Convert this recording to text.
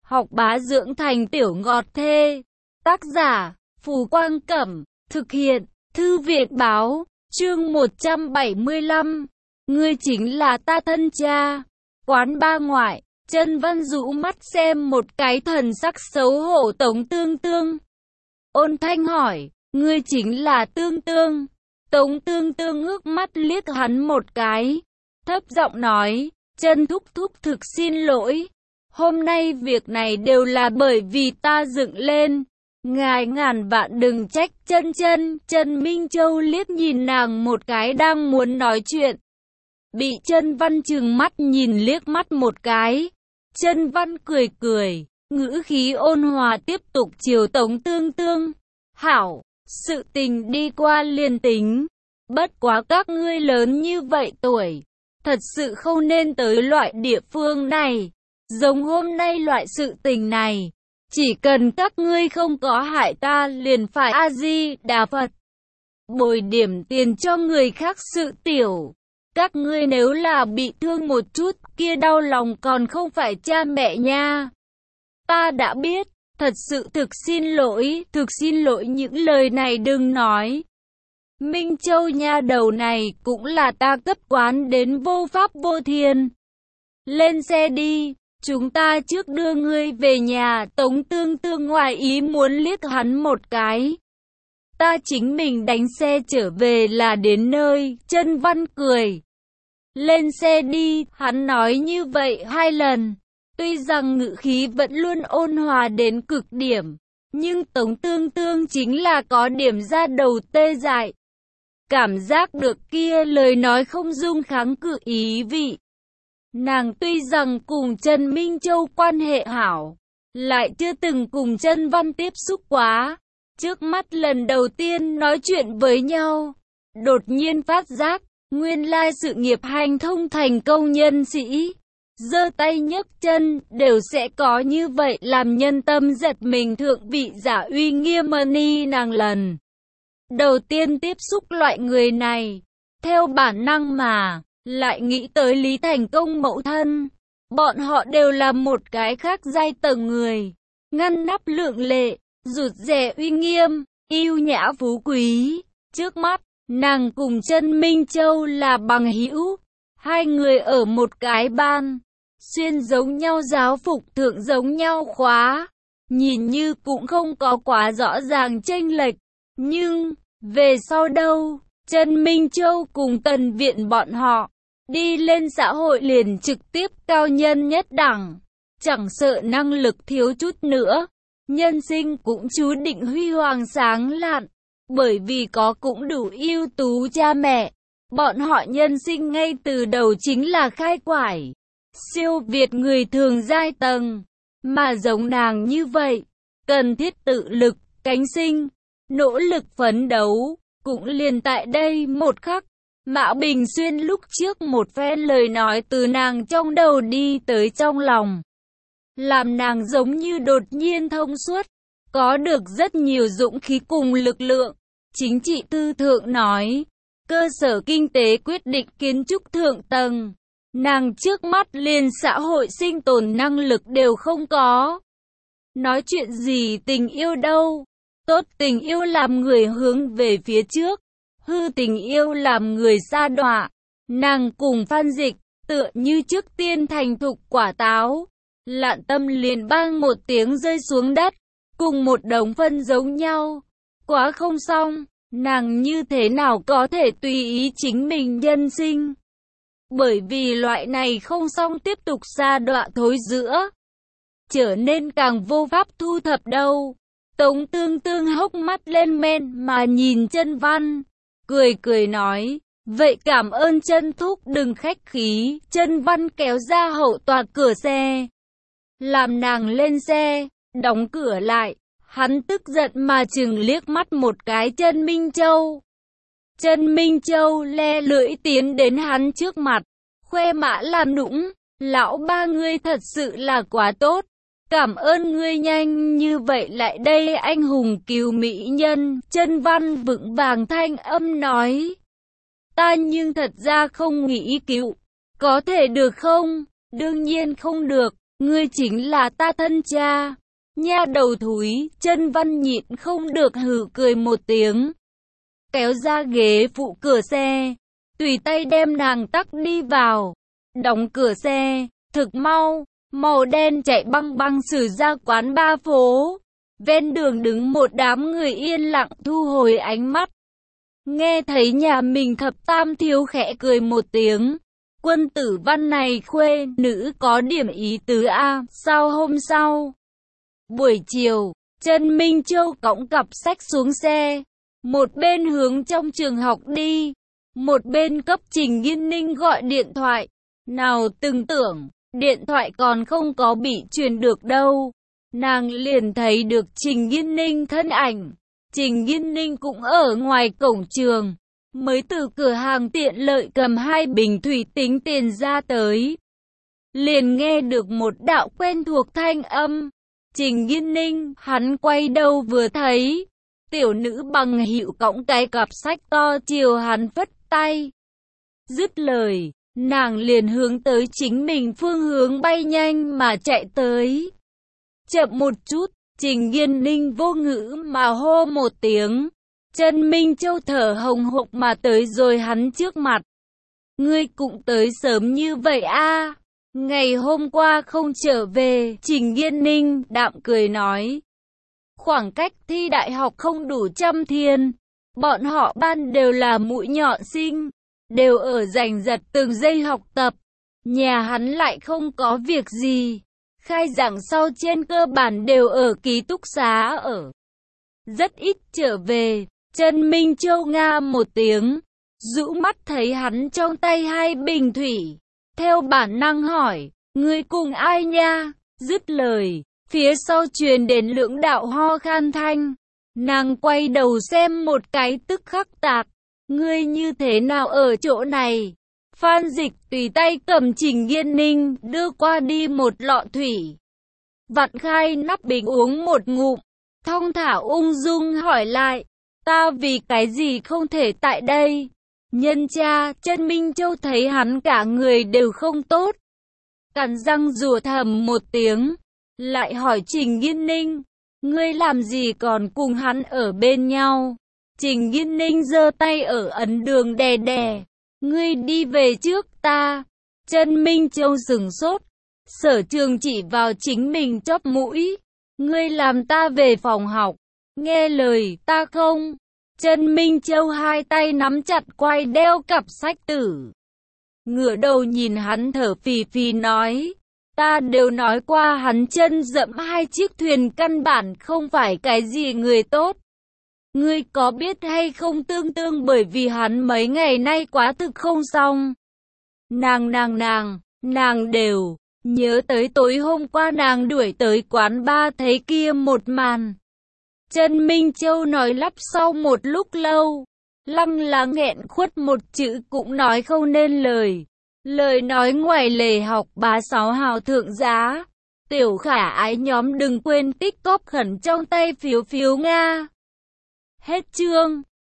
học bá dưỡng thành tiểu ngọt thê. Tác giả, Phù Quang Cẩm, thực hiện, Thư viện Báo, chương 175. Ngươi chính là ta thân cha. Quán ba ngoại, Chân Văn rũ mắt xem một cái thần sắc xấu hổ Tống Tương Tương. Ôn thanh hỏi, ngươi chính là Tương Tương. Tống Tương Tương ngước mắt liếc hắn một cái, thấp giọng nói, Chân thúc thúc thực xin lỗi. Hôm nay việc này đều là bởi vì ta dựng lên. Ngài ngàn vạn đừng trách Chân Chân. Trần Minh Châu liếc nhìn nàng một cái đang muốn nói chuyện. Bị Chân Văn trừng mắt nhìn liếc mắt một cái. Chân Văn cười cười, ngữ khí ôn hòa tiếp tục chiều Tống Tương Tương. Hảo, sự tình đi qua liền tính. Bất quá các ngươi lớn như vậy tuổi, thật sự không nên tới loại địa phương này. Giống hôm nay loại sự tình này, chỉ cần các ngươi không có hại ta liền phải A-di-đà Phật. Bồi điểm tiền cho người khác sự tiểu. Các ngươi nếu là bị thương một chút, kia đau lòng còn không phải cha mẹ nha. Ta đã biết, thật sự thực xin lỗi những lời này đừng nói. Minh Châu nha đầu này cũng là ta cấp quán đến vô pháp vô thiên. Lên xe đi, chúng ta trước đưa ngươi về nhà. Tống Tương Tương ngoài ý muốn liếc hắn một cái. Ta chính mình đánh xe trở về là đến nơi. Chân Văn cười. Lên xe đi, hắn nói như vậy 2 lần. Tuy rằng ngữ khí vẫn luôn ôn hòa đến cực điểm, nhưng Tống Tương Tương chính là có điểm ra đầu tê dại. Cảm giác được kia lời nói không dung kháng cự ý vị. Nàng tuy rằng cùng Trần Minh Châu quan hệ hảo, lại chưa từng cùng Chân Văn tiếp xúc quá. Trước mắt lần đầu tiên nói chuyện với nhau, đột nhiên phát giác, nguyên lai sự nghiệp hành thông thành công nhân sĩ, giơ tay nhấc chân đều sẽ có như vậy, làm nhân tâm giật mình. Thượng vị giả uy nghiêm ni nàng lần đầu tiên tiếp xúc loại người này, theo bản năng mà lại nghĩ tới Lý Thành Công mẫu thân. Bọn họ đều là một cái khác giai tầng người, ngăn nắp lượng lệ, rụt rè uy nghiêm, yêu nhã phú quý. Trước mắt, nàng cùng Chân Minh Châu là bằng hữu, 2 người ở một cái ban, xuyên giống nhau giáo phục, thượng giống nhau khóa, nhìn như cũng không có quá rõ ràng chênh lệch. Nhưng, về sau đâu, Chân Minh Châu cùng Tần Viện bọn họ, đi lên xã hội liền trực tiếp cao nhân nhất đẳng, chẳng sợ năng lực thiếu chút nữa, nhân sinh cũng chú định huy hoàng sáng lạn, bởi vì có cũng đủ ưu tú cha mẹ. Bọn họ nhân sinh ngay từ đầu chính là khai quải, siêu việt người thường giai tầng, mà giống nàng như vậy, cần thiết tự lực, cánh sinh, nỗ lực phấn đấu. Cũng liền tại đây một khắc, Mã Bình Xuyên lúc trước một phen lời nói từ nàng trong đầu đi tới trong lòng, làm nàng giống như đột nhiên thông suốt, có được rất nhiều dũng khí cùng lực lượng. Chính trị tư thượng nói, cơ sở kinh tế quyết định kiến trúc thượng tầng. Nàng trước mắt liền xã hội sinh tồn năng lực đều không có. Nói chuyện gì tình yêu đâu. Tốt tình yêu làm người hướng về phía trước, hư tình yêu làm người sa đọa. Nàng cùng Phan Dịch, tựa như trước tiên thành thục quả táo, Lạn Tâm liền bang một tiếng rơi xuống đất, cùng một đống phân giống nhau. Quá không xong, nàng như thế nào có thể tùy ý chính mình nhân sinh. Bởi vì loại này không xong tiếp tục sa đọa thối giữa, trở nên càng vô pháp thu thập đâu. Tống Tương Tương hốc mắt lên men mà nhìn Chân Văn, cười cười nói, vậy cảm ơn Chân thúc, đừng khách khí. Chân Văn kéo ra hậu tòa cửa xe, làm nàng lên xe, đóng cửa lại. Hắn tức giận mà chừng liếc mắt một cái Chân Minh Châu. Chân Minh Châu le lưỡi tiến đến hắn trước mặt, khoe mã làm nũng, lão ba ngươi thật sự là quá tốt. Cảm ơn ngươi nhanh như vậy lại đây anh hùng cứu mỹ nhân. Chân Văn vững vàng thanh âm nói, ta nhưng thật ra không nghĩ cứu, có thể được không? Đương nhiên không được, ngươi chính là ta thân cha. Nha đầu thúi, Chân Văn nhịn không được hừ cười một tiếng. Kéo ra ghế phụ cửa xe, tùy tay đem nàng tắc đi vào. Đóng cửa xe, thực mau, màu đen chạy băng băng xử ra quán ba phố. Ven đường đứng một đám người yên lặng thu hồi ánh mắt. Nghe thấy nhà mình thập tam thiếu khẽ cười một tiếng. Quân Tử Văn này khuê nữ có điểm ý tứ a. Sao hôm sau? Buổi chiều, Trần Minh Châu cõng cặp sách xuống xe. Một bên hướng trong trường học đi. Một bên cấp Trình Nghiên Ninh gọi điện thoại. Nào từng tưởng, điện thoại còn không có bị truyền được đâu. Nàng liền thấy được Trình Nghiên Ninh thân ảnh. Trình Nghiên Ninh cũng ở ngoài cổng trường. Mới từ cửa hàng tiện lợi cầm 2 bình thủy tính tiền ra tới. Liền nghe được một đạo quen thuộc thanh âm. Trình Nghiên Ninh, hắn quay đầu vừa thấy. Tiểu nữ bằng hữu cõng cái cặp sách to chiều hắn phất tay. Dứt lời, nàng liền hướng tới chính mình phương hướng bay nhanh mà chạy tới. Chậm một chút, Trình Nghiên Ninh vô ngữ mà hô một tiếng. Trần Minh Châu thở hồng hộc mà tới rồi hắn trước mặt. Ngươi cũng tới sớm như vậy a? Ngày hôm qua không trở về, Trình Nghiên Ninh đạm cười nói. Khoảng cách thi đại học không đủ 100 thiên. Bọn họ ban đều là mũi nhọn sinh, đều ở giành giật từng giây học tập. Nhà hắn lại không có việc gì. Khai giảng sau trên cơ bản đều ở ký túc xá ở. Rất ít trở về. Trần Minh Châu nga một tiếng, rũ mắt thấy hắn trong tay 2 bình thủy. Theo bản năng hỏi, ngươi cùng ai nha? Dứt lời, phía sau truyền đến lưỡng đạo ho khan thanh. Nàng quay đầu xem một cái tức khắc tạc. Ngươi như thế nào ở chỗ này? Phan Dịch tùy tay cầm Trình Nghiên Ninh đưa qua đi một lọ thủy. Vặn khai nắp bình uống một ngụm, thong thả ung dung hỏi lại. Ta vì cái gì không thể tại đây? Nhân cha, Trần Minh Châu thấy hắn cả người đều không tốt. Cắn răng rủa thầm một tiếng, lại hỏi Trình Nghiên Ninh, ngươi làm gì còn cùng hắn ở bên nhau? Trình Nghiên Ninh giơ tay ở ấn đường đè đè, ngươi đi về trước ta. Trần Minh Châu sửng sốt, Sở Trường chỉ vào chính mình chóp mũi, ngươi làm ta về phòng học. Nghe lời ta không? Trần Minh Châu 2 tay nắm chặt quai đeo cặp sách tử. Ngửa đầu nhìn hắn thở phì phì nói. Ta đều nói qua hắn chân dẫm 2 chiếc thuyền căn bản không phải cái gì người tốt. Ngươi có biết hay không tương bởi vì hắn mấy ngày nay quá thực không xong. Nàng đều nhớ tới tối hôm qua nàng đuổi tới quán ba thấy kia một màn. Trần Minh Châu nói lắp sau một lúc lâu, lăng là nghẹn khuất một chữ cũng nói không nên lời. Lời nói ngoài lề học bá 6 hào thượng giá. Tiểu khả ái nhóm đừng quên tích cóp khẩn trong tay phiếu Nga. Hết chương.